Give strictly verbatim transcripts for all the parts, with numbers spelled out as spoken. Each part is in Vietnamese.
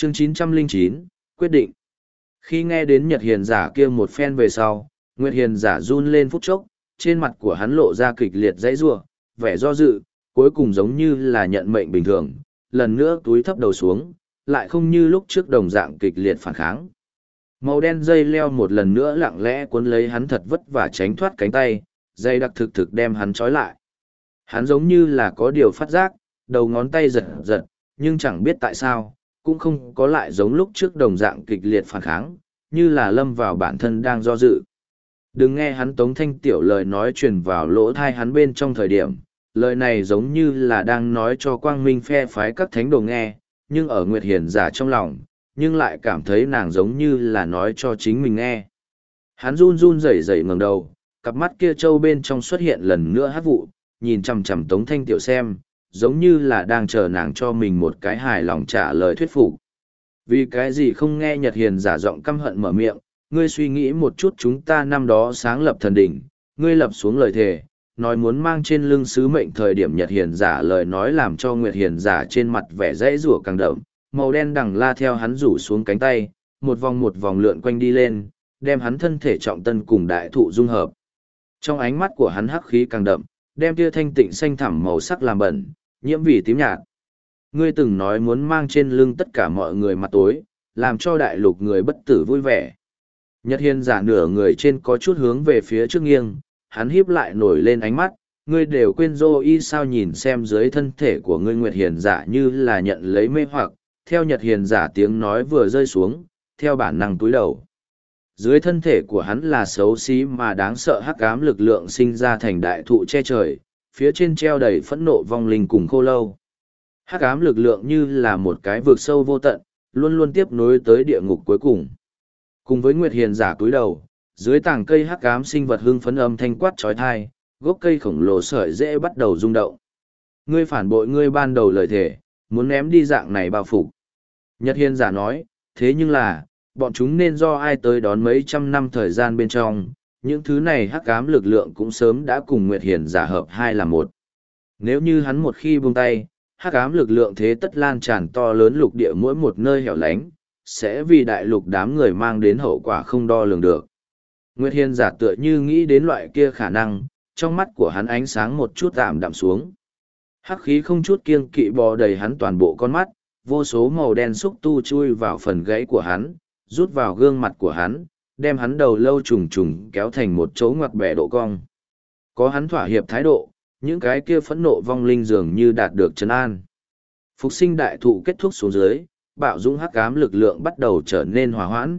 Chương chín trăm lẻ chín, quyết định. Khi nghe đến Nhật Hiền giả kia một phen về sau, Nguyệt Hiền giả run lên phút chốc, trên mặt của hắn lộ ra kịch liệt dãy rủa, vẻ do dự, cuối cùng giống như là nhận mệnh bình thường, lần nữa túi thấp đầu xuống, lại không như lúc trước đồng dạng kịch liệt phản kháng. Màu đen dây leo một lần nữa lặng lẽ cuốn lấy hắn thật vất vả tránh thoát cánh tay, dây đặc thực thực đem hắn trói lại. Hắn giống như là có điều phát giác, đầu ngón tay giật giật, nhưng chẳng biết tại sao, cũng không có lại giống lúc trước đồng dạng kịch liệt phản kháng, như là lâm vào bản thân đang do dự. Đừng nghe hắn Tống Thanh Tiểu lời nói truyền vào lỗ thai hắn bên trong thời điểm, lời này giống như là đang nói cho quang minh phe phái các thánh đồ nghe, nhưng ở Nguyệt Hiền giả trong lòng, nhưng lại cảm thấy nàng giống như là nói cho chính mình nghe. Hắn run run rẩy rẩy ngẩng đầu, cặp mắt kia trâu bên trong xuất hiện lần nữa hát vụ, nhìn chằm chằm Tống Thanh Tiểu xem, giống như là đang chờ nàng cho mình một cái hài lòng trả lời thuyết phục. Vì cái gì không nghe Nhật Hiền giả giọng căm hận mở miệng, ngươi suy nghĩ một chút chúng ta năm đó sáng lập thần đỉnh, ngươi lập xuống lời thề, nói muốn mang trên lưng sứ mệnh thời điểm Nhật Hiền giả lời nói làm cho Nguyệt Hiền giả trên mặt vẻ dãy rủa càng đậm, màu đen đằng la theo hắn rủ xuống cánh tay, một vòng một vòng lượn quanh đi lên, đem hắn thân thể trọng tân cùng đại thụ dung hợp. Trong ánh mắt của hắn hắc khí càng đậm, đem tia thanh tịnh xanh thẳm màu sắc làm bẩn, nhiễm vì tím nhạt. Ngươi từng nói muốn mang trên lưng tất cả mọi người mặt tối, làm cho đại lục người bất tử vui vẻ. Nhật Hiền giả nửa người trên có chút hướng về phía trước nghiêng, hắn híp lại nổi lên ánh mắt, ngươi đều quên dô y sao nhìn xem dưới thân thể của ngươi Nguyệt Hiền giả như là nhận lấy mê hoặc, theo Nhật Hiền giả tiếng nói vừa rơi xuống, theo bản năng túi đầu. Dưới thân thể của hắn là xấu xí mà đáng sợ hắc ám lực lượng sinh ra thành đại thụ che trời, phía trên treo đầy phẫn nộ vong linh cùng khô lâu. Hắc ám lực lượng như là một cái vực sâu vô tận, luôn luôn tiếp nối tới địa ngục cuối cùng. Cùng với Nguyệt Hiền giả cúi đầu, dưới tảng cây hắc ám sinh vật hưng phấn âm thanh quát chói tai, gốc cây khổng lồ sợi rễ bắt đầu rung động. Ngươi phản bội ngươi ban đầu lời thề, muốn ném đi dạng này bao phục. Nhật Hiền giả nói, thế nhưng là, bọn chúng nên do ai tới đón mấy trăm năm thời gian bên trong, những thứ này hắc ám lực lượng cũng sớm đã cùng Nguyệt Hiền giả hợp hai là một. Nếu như hắn một khi buông tay, hắc ám lực lượng thế tất lan tràn to lớn lục địa mỗi một nơi hẻo lánh, sẽ vì đại lục đám người mang đến hậu quả không đo lường được. Nguyệt Hiền giả tựa như nghĩ đến loại kia khả năng, trong mắt của hắn ánh sáng một chút tạm đạm xuống. Hắc khí không chút kiêng kỵ bò đầy hắn toàn bộ con mắt, vô số màu đen xúc tu chui vào phần gãy của hắn, rút vào gương mặt của hắn, đem hắn đầu lâu trùng trùng kéo thành một chỗ ngoặt bẻ độ cong. Có hắn thỏa hiệp thái độ, những cái kia phẫn nộ vong linh dường như đạt được trấn an. Phục sinh đại thụ kết thúc xuống dưới, bạo dũng hắc ám lực lượng bắt đầu trở nên hòa hoãn.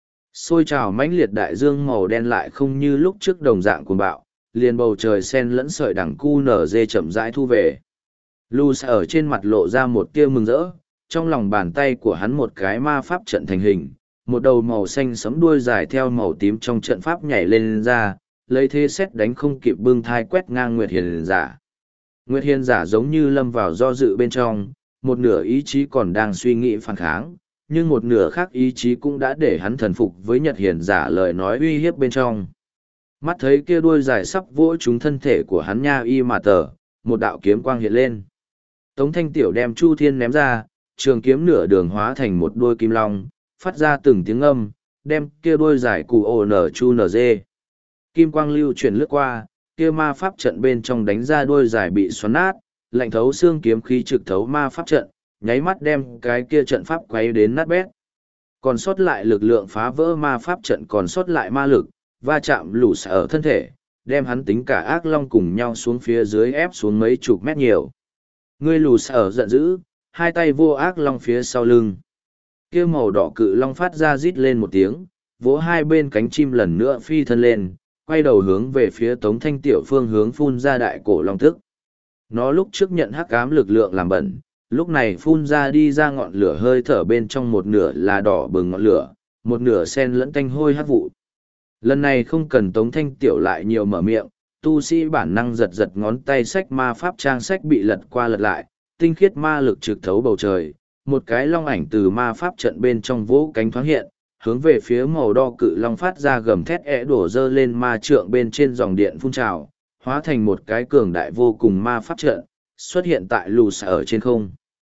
Xôi trào mãnh liệt đại dương màu đen lại không như lúc trước đồng dạng cuồng bạo, liền bầu trời sen lẫn sợi đằng cu nở dê chậm rãi thu về. Luz ở trên mặt lộ ra một tia mừng rỡ, trong lòng bàn tay của hắn một cái ma pháp trận thành hình, một đầu màu xanh sẫm đuôi dài theo màu tím trong trận pháp nhảy lên ra, lấy thế xét đánh không kịp bưng thai quét ngang Nguyệt Hiền giả. Nguyệt Hiền giả giống như lâm vào do dự bên trong, một nửa ý chí còn đang suy nghĩ phản kháng, nhưng một nửa khác ý chí cũng đã để hắn thần phục với Nhật Hiền giả lời nói uy hiếp bên trong. Mắt thấy kia đuôi dài sắp vỗ trúng thân thể của hắn nha y mà tờ, một đạo kiếm quang hiện lên. Tống Thanh Tiểu đem Chu Thiên ném ra, trường kiếm nửa đường hóa thành một đuôi kim long, phát ra từng tiếng âm, đem kia đuôi dài cù ồ nở chu nở dê. Kim quang lưu chuyển lướt qua, kia ma pháp trận bên trong đánh ra đuôi dài bị xoắn nát, lạnh thấu xương kiếm khí trực thấu ma pháp trận, nháy mắt đem cái kia trận pháp quấy đến nát bét. Còn sót lại lực lượng phá vỡ ma pháp trận còn sót lại ma lực, va chạm lũ xả ở thân thể, đem hắn tính cả ác long cùng nhau xuống phía dưới ép xuống mấy chục mét nhiều. Ngươi lù sở giận dữ, hai tay vô ác long phía sau lưng. Kia màu đỏ cự long phát ra rít lên một tiếng, vỗ hai bên cánh chim lần nữa phi thân lên, quay đầu hướng về phía Tống Thanh Tiểu phương hướng phun ra đại cổ long tức. Nó lúc trước nhận hắc ám lực lượng làm bẩn, lúc này phun ra đi ra ngọn lửa hơi thở bên trong một nửa là đỏ bừng ngọn lửa, một nửa sen lẫn tanh hôi hắc vụ. Lần này không cần Tống Thanh Tiểu lại nhiều mở miệng, tu sĩ bản năng giật giật ngón tay sách ma pháp trang sách bị lật qua lật lại, tinh khiết ma lực trực thấu bầu trời, một cái long ảnh từ ma pháp trận bên trong vỗ cánh thoáng hiện, hướng về phía màu đo cự long phát ra gầm thét ẽ đổ dơ lên ma trượng bên trên dòng điện phun trào, hóa thành một cái cường đại vô cùng ma pháp trận, xuất hiện tại lù xả ở trên không.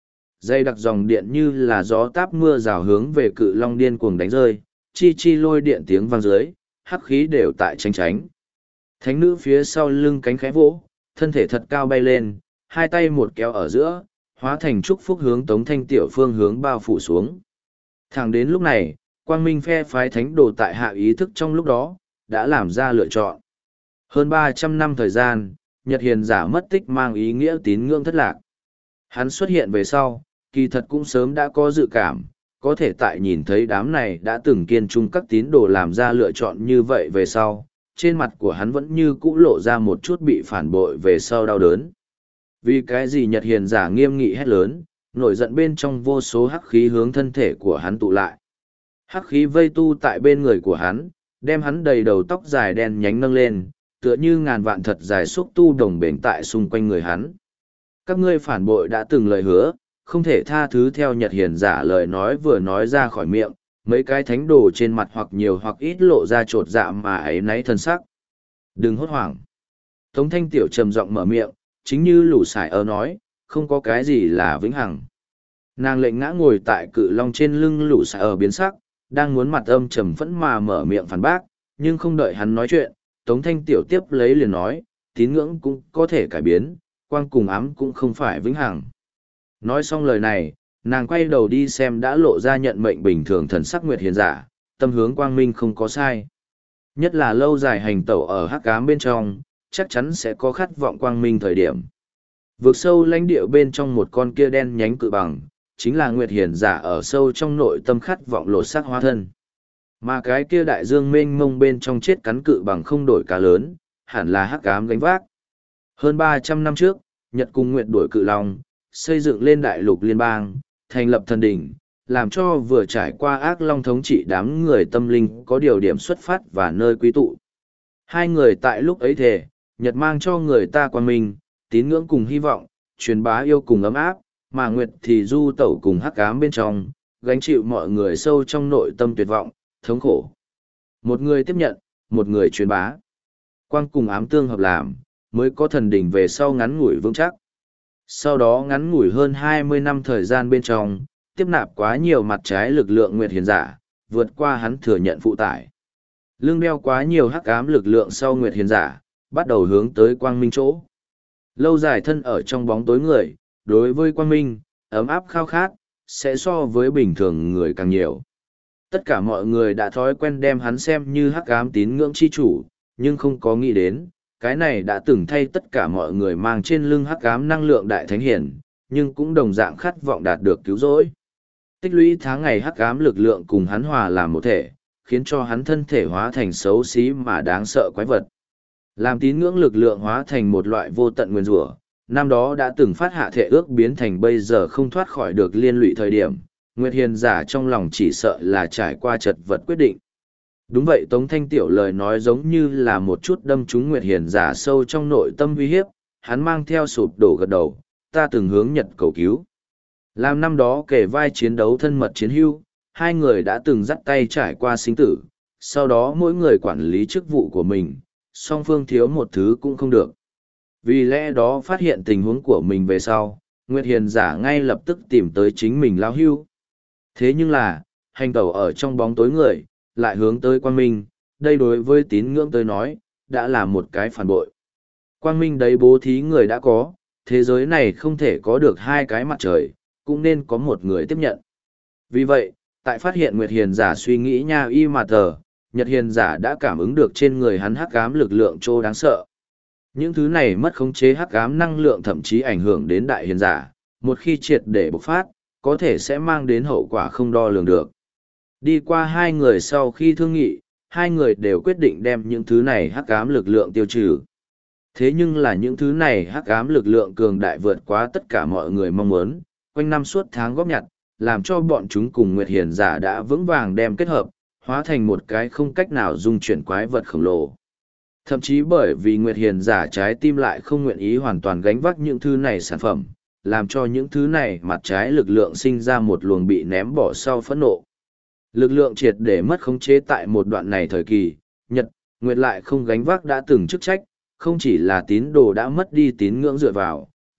Dây đặc dòng điện như là gió táp mưa rào hướng về cự long điên cuồng đánh rơi, chi chi lôi điện tiếng vang dưới, hắc khí đều tại tranh tránh. Thánh nữ phía sau lưng cánh khẽ vỗ, thân thể thật cao bay lên, hai tay một kéo ở giữa, hóa thành chúc phúc hướng Tống Thanh Tiểu phương hướng bao phủ xuống. Thẳng đến lúc này, quang minh phe phái thánh đồ tại hạ ý thức trong lúc đó, đã làm ra lựa chọn. Hơn ba trăm năm thời gian, Nhật Hiền giả mất tích mang ý nghĩa tín ngưỡng thất lạc. Hắn xuất hiện về sau, kỳ thật cũng sớm đã có dự cảm, có thể tại nhìn thấy đám này đã từng kiên trung các tín đồ làm ra lựa chọn như vậy về sau, trên mặt của hắn vẫn như cũ lộ ra một chút bị phản bội về sau đau đớn. Vì cái gì Nhật Hiền giả nghiêm nghị hét lớn, nổi giận bên trong vô số hắc khí hướng thân thể của hắn tụ lại. Hắc khí vây tu tại bên người của hắn, đem hắn đầy đầu tóc dài đen nhánh nâng lên, tựa như ngàn vạn thật dài xúc tu đồng bền tại xung quanh người hắn. Các ngươi phản bội đã từng lời hứa, không thể tha thứ theo Nhật Hiền giả lời nói vừa nói ra khỏi miệng, mấy cái thánh đồ trên mặt hoặc nhiều hoặc ít lộ ra trột dạ mà ấy náy thân sắc. Đừng hốt hoảng. Tống Thanh Tiểu trầm giọng mở miệng, chính như lũ sải ơ nói, không có cái gì là vĩnh hằng. Nàng lệnh ngã ngồi tại cự long trên lưng lũ sải ơ biến sắc, đang muốn mặt âm trầm phẫn mà mở miệng phản bác, nhưng không đợi hắn nói chuyện, Tống Thanh Tiểu tiếp lấy liền nói, tín ngưỡng cũng có thể cải biến, quang cùng ám cũng không phải vĩnh hằng. Nói xong lời này, nàng quay đầu đi xem đã lộ ra nhận mệnh bình thường thần sắc Nguyệt Hiền giả, tâm hướng quang minh không có sai. Nhất là lâu dài hành tẩu ở hắc ám bên trong, chắc chắn sẽ có khát vọng quang minh thời điểm. Vượt sâu lãnh địa bên trong một con kia đen nhánh cự bằng, chính là Nguyệt Hiền giả ở sâu trong nội tâm khát vọng lột xác hóa thân. Mà cái kia đại dương mênh mông bên trong chết cắn cự bằng không đổi cá lớn, hẳn là hắc ám gánh vác. Hơn ba trăm năm trước, Nhật cùng Nguyệt đuổi cự long, xây dựng lên đại lục liên bang, thành lập thần đỉnh, làm cho vừa trải qua ác long thống trị đám người tâm linh có điều điểm xuất phát và nơi quy tụ. Hai người tại lúc ấy thề, Nhật mang cho người ta quan minh, tín ngưỡng cùng hy vọng, truyền bá yêu cùng ấm áp, mà Nguyệt thì du tẩu cùng hắc ám bên trong, gánh chịu mọi người sâu trong nội tâm tuyệt vọng, thống khổ. Một người tiếp nhận, một người truyền bá. Quang cùng ám tương hợp làm, mới có thần đỉnh về sau ngắn ngủi vững chắc. Sau đó ngắn ngủi hơn hai mươi năm thời gian bên trong, tiếp nạp quá nhiều mặt trái lực lượng Nguyệt Hiền giả, vượt qua hắn thừa nhận phụ tải. Lương đeo quá nhiều hắc ám lực lượng sau Nguyệt Hiền giả, bắt đầu hướng tới quang minh chỗ. Lâu dài thân ở trong bóng tối người, đối với quang minh, ấm áp khao khát, sẽ so với bình thường người càng nhiều. Tất cả mọi người đã thói quen đem hắn xem như hắc ám tín ngưỡng chi chủ, nhưng không có nghĩ đến, cái này đã từng thay tất cả mọi người mang trên lưng hắc ám năng lượng đại thánh hiển, nhưng cũng đồng dạng khát vọng đạt được cứu rỗi. Tích lũy tháng ngày hắc ám lực lượng cùng hắn hòa làm một thể, khiến cho hắn thân thể hóa thành xấu xí mà đáng sợ quái vật. Làm tín ngưỡng lực lượng hóa thành một loại vô tận nguyên rủa, năm đó đã từng phát hạ thể ước biến thành bây giờ không thoát khỏi được liên lụy thời điểm, Nguyệt Hiền giả trong lòng chỉ sợ là trải qua chật vật quyết định. Đúng vậy, Tống Thanh Tiểu lời nói giống như là một chút đâm trúng Nguyệt Hiền giả sâu trong nội tâm uy hiếp, hắn mang theo sụp đổ gật đầu, ta từng hướng Nhật cầu cứu. Làm năm đó kể vai chiến đấu thân mật chiến hưu, hai người đã từng dắt tay trải qua sinh tử, sau đó mỗi người quản lý chức vụ của mình, song phương thiếu một thứ cũng không được. Vì lẽ đó phát hiện tình huống của mình về sau, Nguyệt Hiền giả ngay lập tức tìm tới chính mình lao hưu. Thế nhưng là, hành tẩu ở trong bóng tối người, lại hướng tới quang minh, đây đối với tín ngưỡng tới nói, đã là một cái phản bội. Quang minh đấy bố thí người đã có, thế giới này không thể có được hai cái mặt trời, cũng nên có một người tiếp nhận. Vì vậy, tại phát hiện Nguyệt Hiền giả suy nghĩ nha y mà tờ, Nhật Hiền giả đã cảm ứng được trên người hắn hắc ám lực lượng trô đáng sợ. Những thứ này mất khống chế hắc ám năng lượng thậm chí ảnh hưởng đến đại hiền giả, một khi triệt để bộc phát, có thể sẽ mang đến hậu quả không đo lường được. Đi qua hai người sau khi thương nghị, hai người đều quyết định đem những thứ này hắc ám lực lượng tiêu trừ. Thế nhưng là những thứ này hắc ám lực lượng cường đại vượt quá tất cả mọi người mong muốn, quanh năm suốt tháng góp nhặt, làm cho bọn chúng cùng Nguyệt Hiền giả đã vững vàng đem kết hợp, hóa thành một cái không cách nào dung chuyển quái vật khổng lồ. Thậm chí bởi vì Nguyệt Hiền giả trái tim lại không nguyện ý hoàn toàn gánh vác những thứ này sản phẩm, làm cho những thứ này mặt trái lực lượng sinh ra một luồng bị ném bỏ sau phẫn nộ. Lực lượng triệt để mất khống chế tại một đoạn này thời kỳ, Nhật, Nguyệt lại không gánh vác đã từng chức trách, không chỉ là tín đồ đã mất đi tín ngưỡng dựa vào,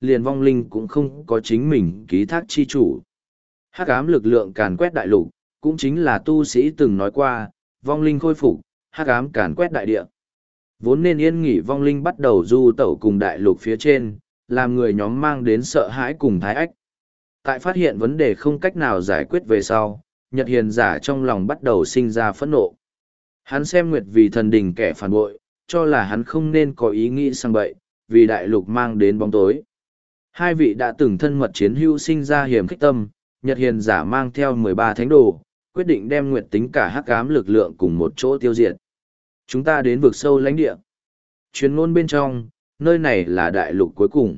liền vong linh cũng không có chính mình ký thác chi chủ. Hắc ám lực lượng càn quét đại lục, cũng chính là tu sĩ từng nói qua, vong linh khôi phục, hắc ám càn quét đại địa. Vốn nên yên nghỉ vong linh bắt đầu du tẩu cùng đại lục phía trên, làm người nhóm mang đến sợ hãi cùng thái ách. Tại phát hiện vấn đề không cách nào giải quyết về sau, Nhật Hiền giả trong lòng bắt đầu sinh ra phẫn nộ. Hắn xem Nguyệt vì thần đình kẻ phản bội, cho là hắn không nên có ý nghĩ sang bậy, vì đại lục mang đến bóng tối. Hai vị đã từng thân mật chiến hữu sinh ra hiểm khích tâm, Nhật Hiền giả mang theo mười ba thánh đồ, quyết định đem Nguyệt tính cả hắc ám lực lượng cùng một chỗ tiêu diệt. Chúng ta đến vực sâu lãnh địa. Truyền ngôn bên trong, nơi này là đại lục cuối cùng.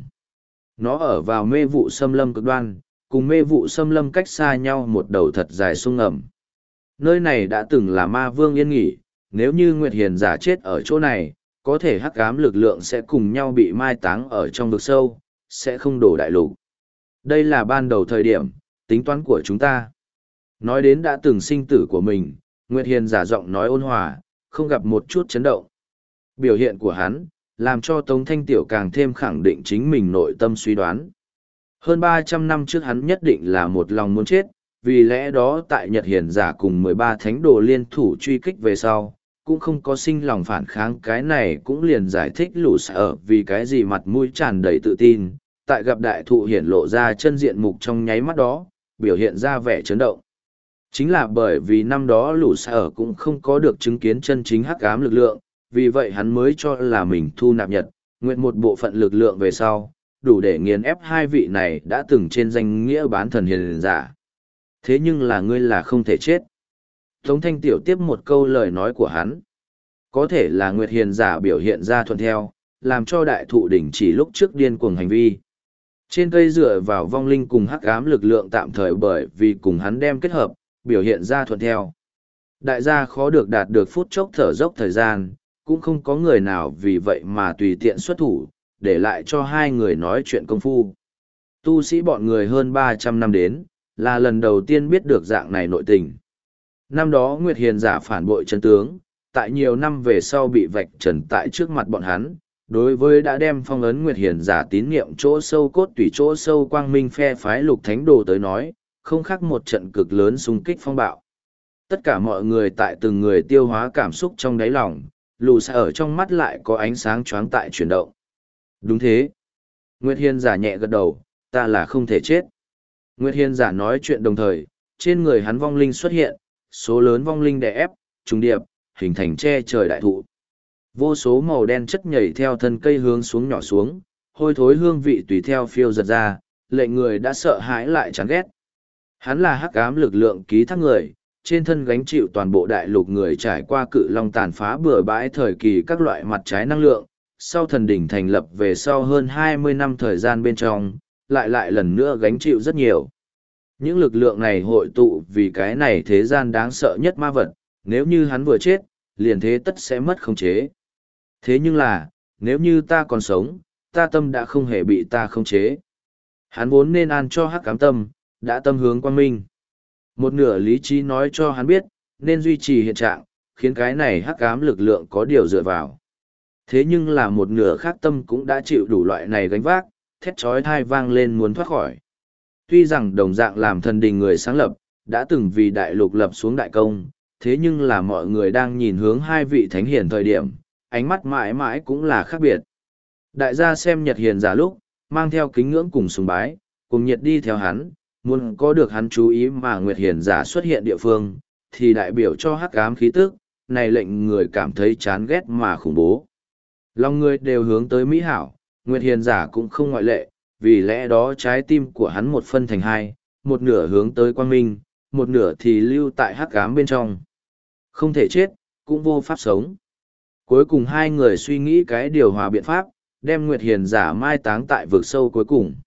Nó ở vào mê vụ xâm lâm cực đoan, cùng mê vụ xâm lâm cách xa nhau một đầu thật dài sông ngầm. Nơi này đã từng là ma vương yên nghỉ, nếu như Nguyệt Hiền giả chết ở chỗ này, có thể hắc ám lực lượng sẽ cùng nhau bị mai táng ở trong vực sâu, sẽ không đổ đại lục. Đây là ban đầu thời điểm, tính toán của chúng ta. Nói đến đã từng sinh tử của mình, Nguyệt Hiền giả giọng nói ôn hòa, không gặp một chút chấn động. Biểu hiện của hắn, làm cho Tống Thanh Tiểu càng thêm khẳng định chính mình nội tâm suy đoán. Hơn ba trăm năm trước hắn nhất định là một lòng muốn chết, vì lẽ đó tại Nhật Hiền giả cùng mười ba thánh đồ liên thủ truy kích về sau, cũng không có sinh lòng phản kháng, cái này cũng liền giải thích lũ sợ vì cái gì mặt mũi tràn đầy tự tin, tại gặp đại thụ hiển lộ ra chân diện mục trong nháy mắt đó, biểu hiện ra vẻ chấn động. Chính là bởi vì năm đó lũ sợ cũng không có được chứng kiến chân chính hắc ám lực lượng, vì vậy hắn mới cho là mình thu nạp Nhật, nguyện một bộ phận lực lượng về sau, đủ để nghiền ép hai vị này đã từng trên danh nghĩa bán thần hiền giả. Thế nhưng là ngươi là không thể chết. Tống Thanh Tiểu tiếp một câu lời nói của hắn. Có thể là Nguyệt Hiền giả biểu hiện ra thuận theo, làm cho đại thụ đỉnh chỉ lúc trước điên cuồng hành vi. Trên cây dựa vào vong linh cùng hắc ám lực lượng tạm thời bởi vì cùng hắn đem kết hợp, biểu hiện ra thuận theo. Đại gia khó được đạt được phút chốc thở dốc thời gian, cũng không có người nào vì vậy mà tùy tiện xuất thủ, để lại cho hai người nói chuyện công phu. Tu sĩ bọn người hơn ba trăm năm đến, là lần đầu tiên biết được dạng này nội tình. Năm đó Nguyệt Hiền giả phản bội chân tướng, tại nhiều năm về sau bị vạch trần tại trước mặt bọn hắn, đối với đã đem phong ấn Nguyệt Hiền giả tín niệm chỗ sâu cốt tùy chỗ sâu quang minh phe phái lục thánh đồ tới nói, không khác một trận cực lớn xung kích phong bạo. Tất cả mọi người tại từng người tiêu hóa cảm xúc trong đáy lòng, lù xa ở trong mắt lại có ánh sáng choáng tại chuyển động. Đúng thế. Nguyệt Hiền giả nhẹ gật đầu, ta là không thể chết. Nguyệt Hiền giả nói chuyện đồng thời, trên người hắn vong linh xuất hiện, số lớn vong linh đè ép, trùng điệp, hình thành che trời đại thụ. Vô số màu đen chất nhảy theo thân cây hướng xuống nhỏ xuống, hôi thối hương vị tùy theo phiêu giật ra, lệnh người đã sợ hãi lại chán ghét. Hắn là hắc ám lực lượng ký thác người, trên thân gánh chịu toàn bộ đại lục người trải qua cự long tàn phá bừa bãi thời kỳ các loại mặt trái năng lượng, sau thần đỉnh thành lập về sau hơn hai mươi năm thời gian bên trong, lại lại lần nữa gánh chịu rất nhiều. Những lực lượng này hội tụ vì cái này thế gian đáng sợ nhất ma vật, nếu như hắn vừa chết, liền thế tất sẽ mất khống chế. Thế nhưng là, nếu như ta còn sống, ta tâm đã không hề bị ta khống chế. Hắn vốn nên an cho hắc ám tâm, đã tâm hướng quang minh. Một nửa lý trí nói cho hắn biết, nên duy trì hiện trạng, khiến cái này hắc ám lực lượng có điều dựa vào. Thế nhưng là một nửa khác tâm cũng đã chịu đủ loại này gánh vác, thét chói tai vang lên muốn thoát khỏi. Tuy rằng đồng dạng làm thần đình người sáng lập, đã từng vì đại lục lập xuống đại công, thế nhưng là mọi người đang nhìn hướng hai vị thánh hiền thời điểm, ánh mắt mãi mãi cũng là khác biệt. Đại gia xem Nhật Hiền giả lúc, mang theo kính ngưỡng cùng sùng bái, cùng nhiệt đi theo hắn, muốn có được hắn chú ý mà Nguyệt Hiền giả xuất hiện địa phương, thì đại biểu cho hắc ám khí tức, này lệnh người cảm thấy chán ghét mà khủng bố. Lòng người đều hướng tới mỹ hảo, Nguyệt Hiền giả cũng không ngoại lệ, vì lẽ đó trái tim của hắn một phân thành hai, một nửa hướng tới quang minh, một nửa thì lưu tại hắc ám bên trong. Không thể chết, cũng vô pháp sống. Cuối cùng hai người suy nghĩ cái điều hòa biện pháp, đem Nguyệt Hiền giả mai táng tại vực sâu cuối cùng.